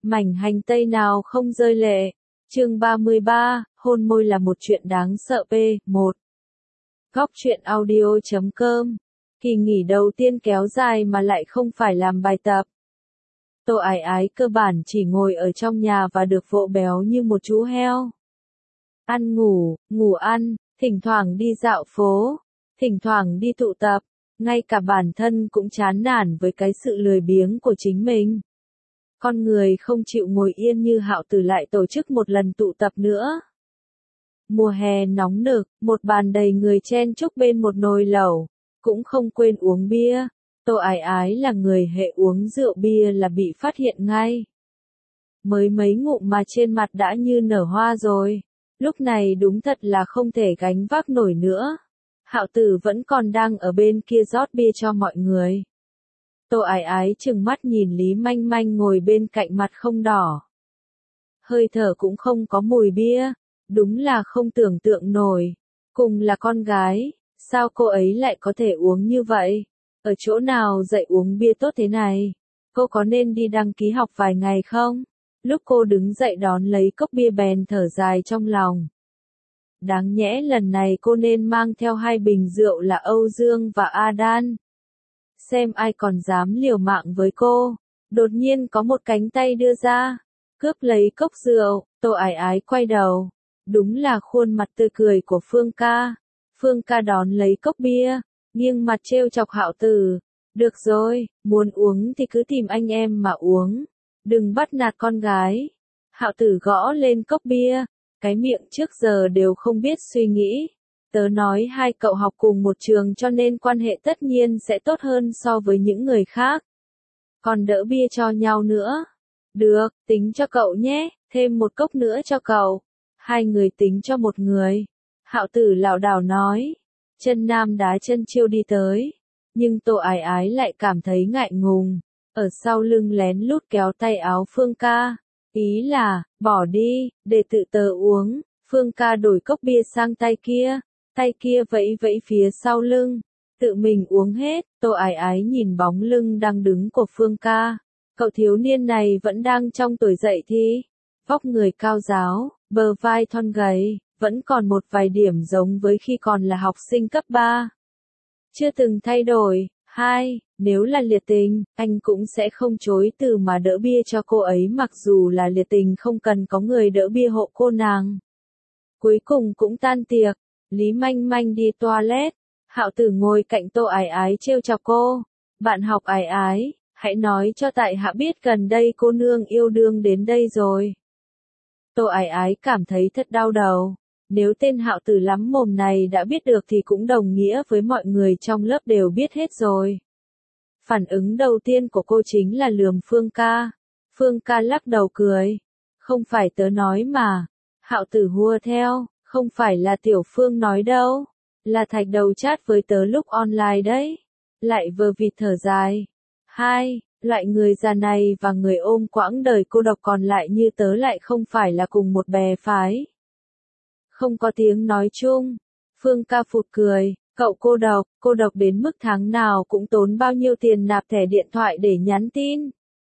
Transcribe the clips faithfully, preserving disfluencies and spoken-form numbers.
Mảnh hành tây nào không rơi lệ. Chương ba mươi ba, hôn môi là một chuyện đáng sợ. P một. Góc truyện audio chấm com. Kỳ nghỉ đầu tiên kéo dài mà lại không phải làm bài tập. Tô Ái Ái cơ bản chỉ ngồi ở trong nhà và được vỗ béo như một chú heo. Ăn ngủ, ngủ ăn, thỉnh thoảng đi dạo phố, thỉnh thoảng đi tụ tập, ngay cả bản thân cũng chán nản với cái sự lười biếng của chính mình. Con người không chịu ngồi yên như Hạo Tử lại tổ chức một lần tụ tập nữa. Mùa hè nóng nực, một bàn đầy người chen chúc bên một nồi lẩu, cũng không quên uống bia. Tô Ái Ái là người hệ uống rượu bia là bị phát hiện ngay. Mới mấy ngụm mà trên mặt đã như nở hoa rồi. Lúc này đúng thật là không thể gánh vác nổi nữa. Hạo Tử vẫn còn đang ở bên kia rót bia cho mọi người. Tô Ái Ái trừng mắt nhìn Lý Manh Manh ngồi bên cạnh mặt không đỏ. Hơi thở cũng không có mùi bia, đúng là không tưởng tượng nổi. Cùng là con gái, sao cô ấy lại có thể uống như vậy? Ở chỗ nào dạy uống bia tốt thế này? Cô có nên đi đăng ký học vài ngày không? Lúc cô đứng dậy đón lấy cốc bia bèn thở dài trong lòng. Đáng nhẽ lần này cô nên mang theo hai bình rượu là Âu Dương và Adan. Xem ai còn dám liều mạng với cô. Đột nhiên có một cánh tay đưa ra, cướp lấy cốc rượu. Tô Ái Ái quay đầu. Đúng là khuôn mặt tươi cười của Phương Ca. Phương Ca đón lấy cốc bia, nghiêng mặt trêu chọc Hạo Tử. Được rồi, muốn uống thì cứ tìm anh em mà uống. Đừng bắt nạt con gái. Hạo Tử gõ lên cốc bia. Cái miệng trước giờ đều không biết suy nghĩ. Tớ nói hai cậu học cùng một trường cho nên quan hệ tất nhiên sẽ tốt hơn so với những người khác. Còn đỡ bia cho nhau nữa. Được, tính cho cậu nhé, thêm một cốc nữa cho cậu. Hai người tính cho một người. Hạo Tử lảo đảo nói. Chân nam đá chân chiêu đi tới. Nhưng Tô Ái Ái lại cảm thấy ngại ngùng. Ở sau lưng lén lút kéo tay áo Phương Ca. Ý là, bỏ đi, để tự tớ uống. Phương Ca đổi cốc bia sang tay kia. Tay kia vẫy vẫy phía sau lưng. Tự mình uống hết. Tô Ái Ái nhìn bóng lưng đang đứng của Phương Ca. Cậu thiếu niên này vẫn đang trong tuổi dậy thì. Vóc người cao ráo, bờ vai thon gầy, vẫn còn một vài điểm giống với khi còn là học sinh cấp ba. Chưa từng thay đổi. Hai, nếu là liệt tình, anh cũng sẽ không chối từ mà đỡ bia cho cô ấy mặc dù là liệt tình không cần có người đỡ bia hộ cô nàng. Cuối cùng cũng tan tiệc, Lý Manh Manh đi toilet, Hạo Tử ngồi cạnh Tô Ái Ái trêu chọc cô. Bạn học Ái Ái, hãy nói cho tại hạ biết gần đây cô nương yêu đương đến đây rồi. Tô Ái Ái cảm thấy thật đau đầu. Nếu tên Hạo Tử lắm mồm này đã biết được thì cũng đồng nghĩa với mọi người trong lớp đều biết hết rồi. Phản ứng đầu tiên của cô chính là lườm Phương Ca. Phương Ca lắc đầu cười. Không phải tớ nói mà. Hạo Tử hùa theo. Không phải là Tiểu Phương nói đâu. Là Thạch Đầu chat với tớ lúc online đấy. Lại vờ vịt thở dài. Hai, loại người già này và người ôm quãng đời cô độc còn lại như tớ lại không phải là cùng một bè phái. Không có tiếng nói chung. Phương Ca phụt cười. Cậu cô độc, cô độc đến mức tháng nào cũng tốn bao nhiêu tiền nạp thẻ điện thoại để nhắn tin.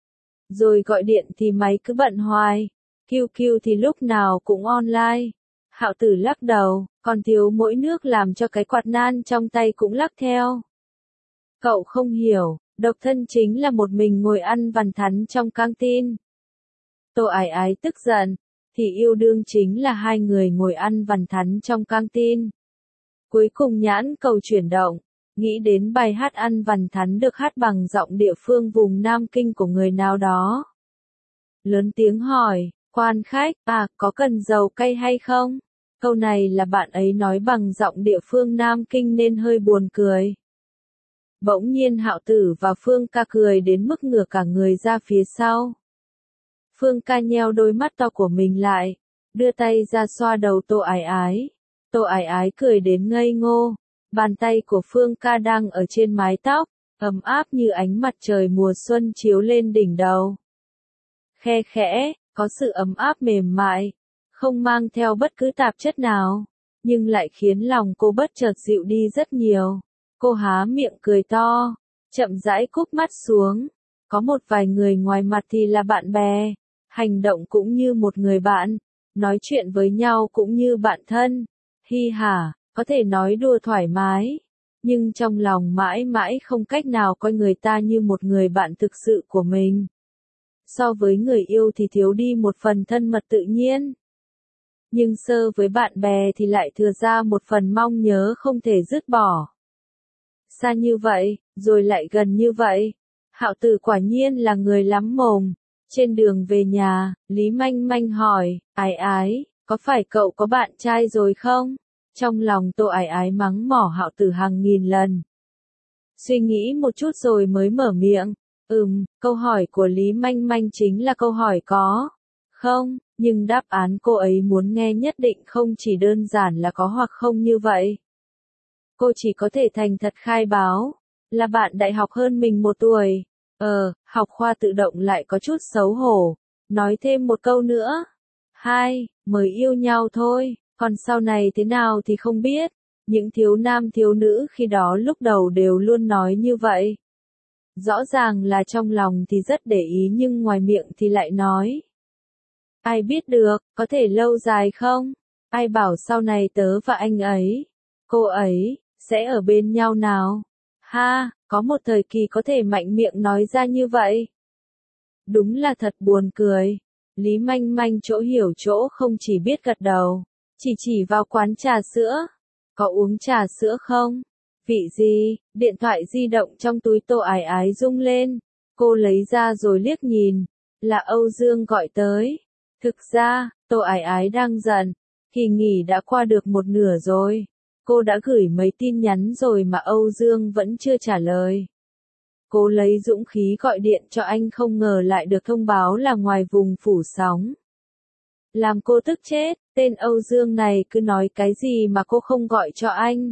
Rồi gọi điện thì máy cứ bận hoài. quy quy thì lúc nào cũng online. Hạo Tử lắc đầu, còn thiếu mỗi nước làm cho cái quạt nan trong tay cũng lắc theo. Cậu không hiểu, độc thân chính là một mình ngồi ăn vằn thắn trong căng tin. Tô Ái Ái tức giận, thì yêu đương chính là hai người ngồi ăn vằn thắn trong căng tin. Cuối cùng nhãn cầu chuyển động, nghĩ đến bài hát ăn vằn thắn được hát bằng giọng địa phương vùng Nam Kinh của người nào đó. Lớn tiếng hỏi, quan khách, à, có cần dầu cay hay không? Câu này là bạn ấy nói bằng giọng địa phương Nam Kinh nên hơi buồn cười. Bỗng nhiên Hạo Tử và Phương Ca cười đến mức ngửa cả người ra phía sau. Phương Ca nheo đôi mắt to của mình lại, đưa tay ra xoa đầu Tô Ái Ái. Tô Ái Ái cười đến ngây ngô. Bàn tay của Phương Ca đang ở trên mái tóc, ấm áp như ánh mặt trời mùa xuân chiếu lên đỉnh đầu. Khe khẽ, có sự ấm áp mềm mại, không mang theo bất cứ tạp chất nào, nhưng lại khiến lòng cô bất chợt dịu đi rất nhiều. Cô há miệng cười to, chậm rãi cúp mắt xuống. Có một vài người ngoài mặt thì là bạn bè, hành động cũng như một người bạn, nói chuyện với nhau cũng như bạn thân. Hi hả, có thể nói đùa thoải mái, nhưng trong lòng mãi mãi không cách nào coi người ta như một người bạn thực sự của mình. So với người yêu thì thiếu đi một phần thân mật tự nhiên. Nhưng sơ với bạn bè thì lại thừa ra một phần mong nhớ không thể dứt bỏ. Xa như vậy, rồi lại gần như vậy. Hạo Tử quả nhiên là người lắm mồm. Trên đường về nhà, Lý Manh Manh hỏi, Ái Ái, có phải cậu có bạn trai rồi không? Trong lòng Tô Ái Ái mắng mỏ Hạo Tử hàng nghìn lần. Suy nghĩ một chút rồi mới mở miệng. Ừm, câu hỏi của Lý Manh Manh chính là câu hỏi có. Không, nhưng đáp án cô ấy muốn nghe nhất định không chỉ đơn giản là có hoặc không như vậy. Cô chỉ có thể thành thật khai báo, là bạn đại học hơn mình một tuổi. Ờ, học khoa tự động lại có chút xấu hổ. Nói thêm một câu nữa. Hai, mới yêu nhau thôi, còn sau này thế nào thì không biết. Những thiếu nam thiếu nữ khi đó lúc đầu đều luôn nói như vậy. Rõ ràng là trong lòng thì rất để ý nhưng ngoài miệng thì lại nói. Ai biết được, có thể lâu dài không? Ai bảo sau này tớ và anh ấy, cô ấy, sẽ ở bên nhau nào? Ha, có một thời kỳ có thể mạnh miệng nói ra như vậy. Đúng là thật buồn cười. Lý Manh Manh chỗ hiểu chỗ không chỉ biết gật đầu, chỉ chỉ vào quán trà sữa. Có uống trà sữa không? Vị gì? Điện thoại di động trong túi Tô Ái Ái rung lên. Cô lấy ra rồi liếc nhìn. Là Âu Dương gọi tới. Thực ra, Tô Ái Ái đang giận. Kỳ nghỉ đã qua được một nửa rồi. Cô đã gửi mấy tin nhắn rồi mà Âu Dương vẫn chưa trả lời. Cô lấy dũng khí gọi điện cho anh không ngờ lại được thông báo là ngoài vùng phủ sóng. Làm cô tức chết, tên Âu Dương này cứ nói cái gì mà cô không gọi cho anh.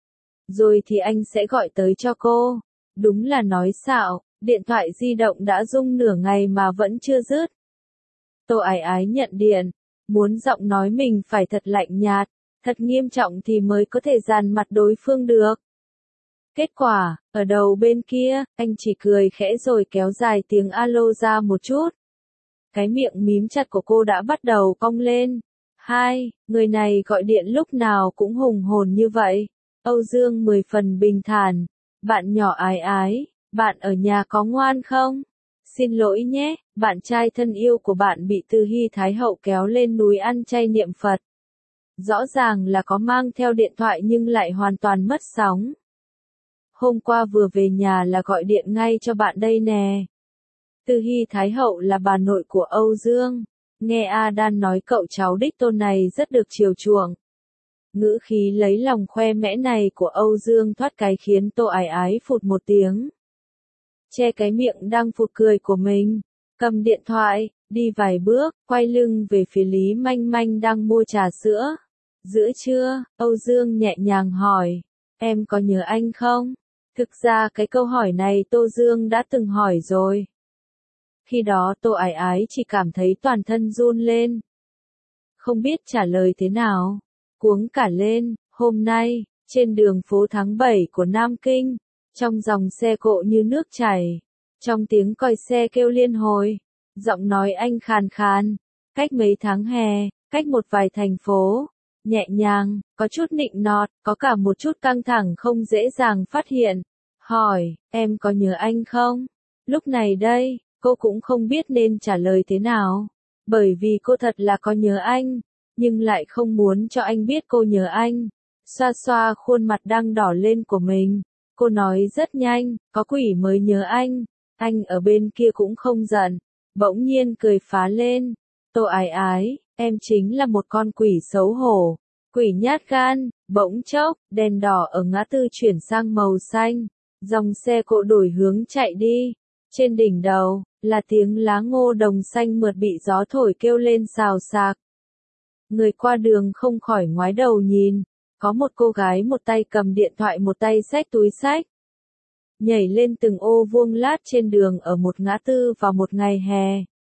Rồi thì anh sẽ gọi tới cho cô. Đúng là nói xạo, điện thoại di động đã rung nửa ngày mà vẫn chưa dứt. Tô Ái Ái nhận điện, muốn giọng nói mình phải thật lạnh nhạt, thật nghiêm trọng thì mới có thể dàn mặt đối phương được. Kết quả, ở đầu bên kia, anh chỉ cười khẽ rồi kéo dài tiếng alo ra một chút. Cái miệng mím chặt của cô đã bắt đầu cong lên. Hai, người này gọi điện lúc nào cũng hùng hồn như vậy. Âu Dương mười phần bình thản. Bạn nhỏ Ái Ái, bạn ở nhà có ngoan không? Xin lỗi nhé, bạn trai thân yêu của bạn bị Từ Hy Thái Hậu kéo lên núi ăn chay niệm Phật. Rõ ràng là có mang theo điện thoại nhưng lại hoàn toàn mất sóng. Hôm qua vừa về nhà là gọi điện ngay cho bạn đây nè. Từ Hy Thái Hậu là bà nội của Âu Dương. Nghe A Đan nói cậu cháu đích tôn này rất được chiều chuộng. Ngữ khí lấy lòng khoe mẽ này của Âu Dương thoát cái khiến Tô Ái Ái phụt một tiếng. Che cái miệng đang phụt cười của mình. Cầm điện thoại, đi vài bước, quay lưng về phía Lý Manh Manh đang mua trà sữa. Giữa trưa, Âu Dương nhẹ nhàng hỏi. Em có nhớ anh không? Thực ra cái câu hỏi này Tô Dương đã từng hỏi rồi. Khi đó Tô Ái Ái chỉ cảm thấy toàn thân run lên. Không biết trả lời thế nào. Cuống cả lên, hôm nay, trên đường phố tháng bảy của Nam Kinh, trong dòng xe cộ như nước chảy, trong tiếng còi xe kêu liên hồi, giọng nói anh khàn khàn, cách mấy tháng hè, cách một vài thành phố, nhẹ nhàng, có chút nịnh nọt, có cả một chút căng thẳng không dễ dàng phát hiện. Hỏi, em có nhớ anh không? Lúc này đây, cô cũng không biết nên trả lời thế nào, bởi vì cô thật là có nhớ anh, nhưng lại không muốn cho anh biết cô nhớ anh. Xoa xoa khuôn mặt đang đỏ lên của mình, cô nói rất nhanh, có quỷ mới nhớ anh. Anh ở bên kia cũng không giận, bỗng nhiên cười phá lên. Tô Ái Ái, em chính là một con quỷ xấu hổ, quỷ nhát gan. Bỗng chốc, đèn đỏ ở ngã tư chuyển sang màu xanh, dòng xe cộ đổi hướng chạy đi. Trên đỉnh đầu, là tiếng lá ngô đồng xanh mượt bị gió thổi kêu lên xào xạc. Người qua đường không khỏi ngoái đầu nhìn, có một cô gái một tay cầm điện thoại một tay xách túi xách. Nhảy lên từng ô vuông lát trên đường ở một ngã tư vào một ngày hè.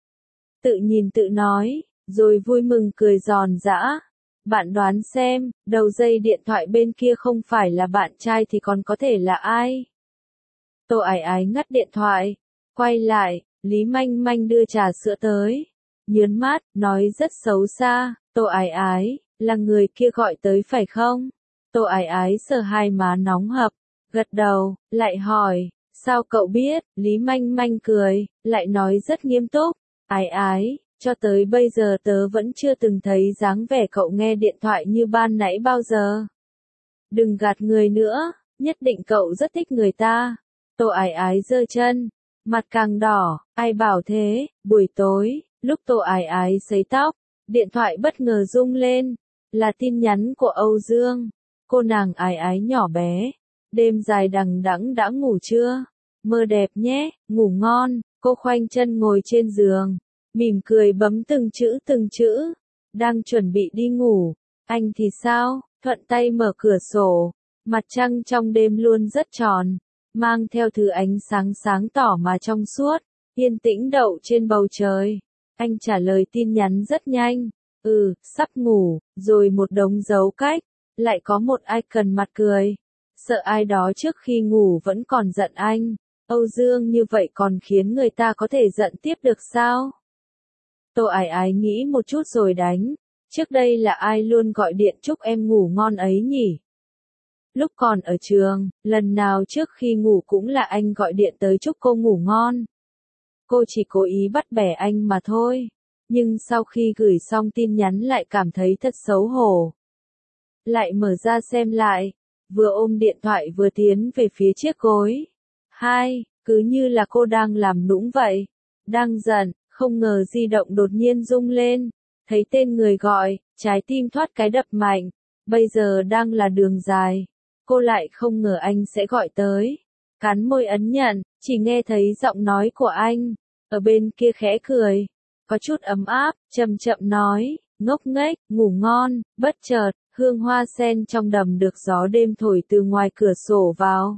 Tự nhìn tự nói, rồi vui mừng cười giòn giã. Bạn đoán xem, đầu dây điện thoại bên kia không phải là bạn trai thì còn có thể là ai? Tô Ái Ái ngắt điện thoại, quay lại, Lý Manh Manh đưa trà sữa tới. nhớn mắt, nói rất xấu xa, Tô Ái Ái, là người kia gọi tới phải không? Tô Ái Ái sờ hai má nóng hập, gật đầu, lại hỏi, sao cậu biết? Lý Manh Manh cười, lại nói rất nghiêm túc, Ái Ái, cho tới bây giờ tớ vẫn chưa từng thấy dáng vẻ cậu nghe điện thoại như ban nãy bao giờ. Đừng gạt người nữa, nhất định cậu rất thích người ta. Tô Ái Ái giơ chân, mặt càng đỏ, ai bảo thế? Buổi tối, lúc Tô Ái Ái sấy tóc, điện thoại bất ngờ rung lên, là tin nhắn của Âu Dương. Cô nàng Ái Ái nhỏ bé, đêm dài đằng đẵng đã ngủ chưa? Mơ đẹp nhé, ngủ ngon. Cô khoanh chân ngồi trên giường, mỉm cười bấm từng chữ từng chữ, đang chuẩn bị đi ngủ. Anh thì sao? Thuận tay mở cửa sổ, mặt trăng trong đêm luôn rất tròn, mang theo thứ ánh sáng sáng tỏ mà trong suốt, yên tĩnh đậu trên bầu trời. Anh trả lời tin nhắn rất nhanh, ừ, sắp ngủ, rồi một đống dấu cách, lại có một icon mặt cười, sợ ai đó trước khi ngủ vẫn còn giận anh. Âu Dương như vậy còn khiến người ta có thể giận tiếp được sao? Tô Ái Ái nghĩ một chút rồi đánh, trước đây là ai luôn gọi điện chúc em ngủ ngon ấy nhỉ? Lúc còn ở trường, lần nào trước khi ngủ cũng là anh gọi điện tới chúc cô ngủ ngon. Cô chỉ cố ý bắt bẻ anh mà thôi, nhưng sau khi gửi xong tin nhắn lại cảm thấy thật xấu hổ. Lại mở ra xem lại, vừa ôm điện thoại vừa tiến về phía chiếc gối. Hai, cứ như là cô đang làm nũng vậy. Đang giận, không ngờ di động đột nhiên rung lên. Thấy tên người gọi, trái tim thoát cái đập mạnh. Bây giờ đang là đường dài. Cô lại không ngờ anh sẽ gọi tới. Cắn môi ấn nhận, chỉ nghe thấy giọng nói của anh. Ở bên kia khẽ cười. Có chút ấm áp, chậm chậm nói, ngốc nghếch, ngủ ngon. Bất chợt, hương hoa sen trong đầm được gió đêm thổi từ ngoài cửa sổ vào,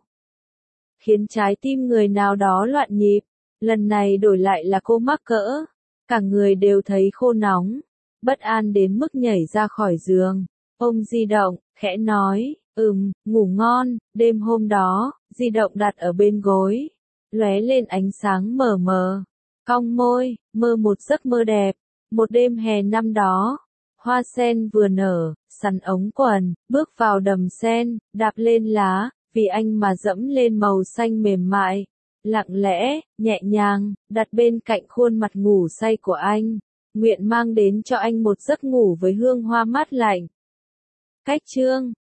khiến trái tim người nào đó loạn nhịp. Lần này đổi lại là cô mắc cỡ, cả người đều thấy khô nóng, bất an đến mức nhảy ra khỏi giường, ôm di động, khẽ nói, ừm, ngủ ngon. Đêm hôm đó, di động đặt ở bên gối, lóe lên ánh sáng mờ mờ, cong môi, mơ một giấc mơ đẹp. Một đêm hè năm đó, hoa sen vừa nở, sắn ống quần, bước vào đầm sen, đạp lên lá, vì anh mà dẫm lên màu xanh mềm mại, lặng lẽ, nhẹ nhàng, đặt bên cạnh khuôn mặt ngủ say của anh, nguyện mang đến cho anh một giấc ngủ với hương hoa mát lạnh. Cách chương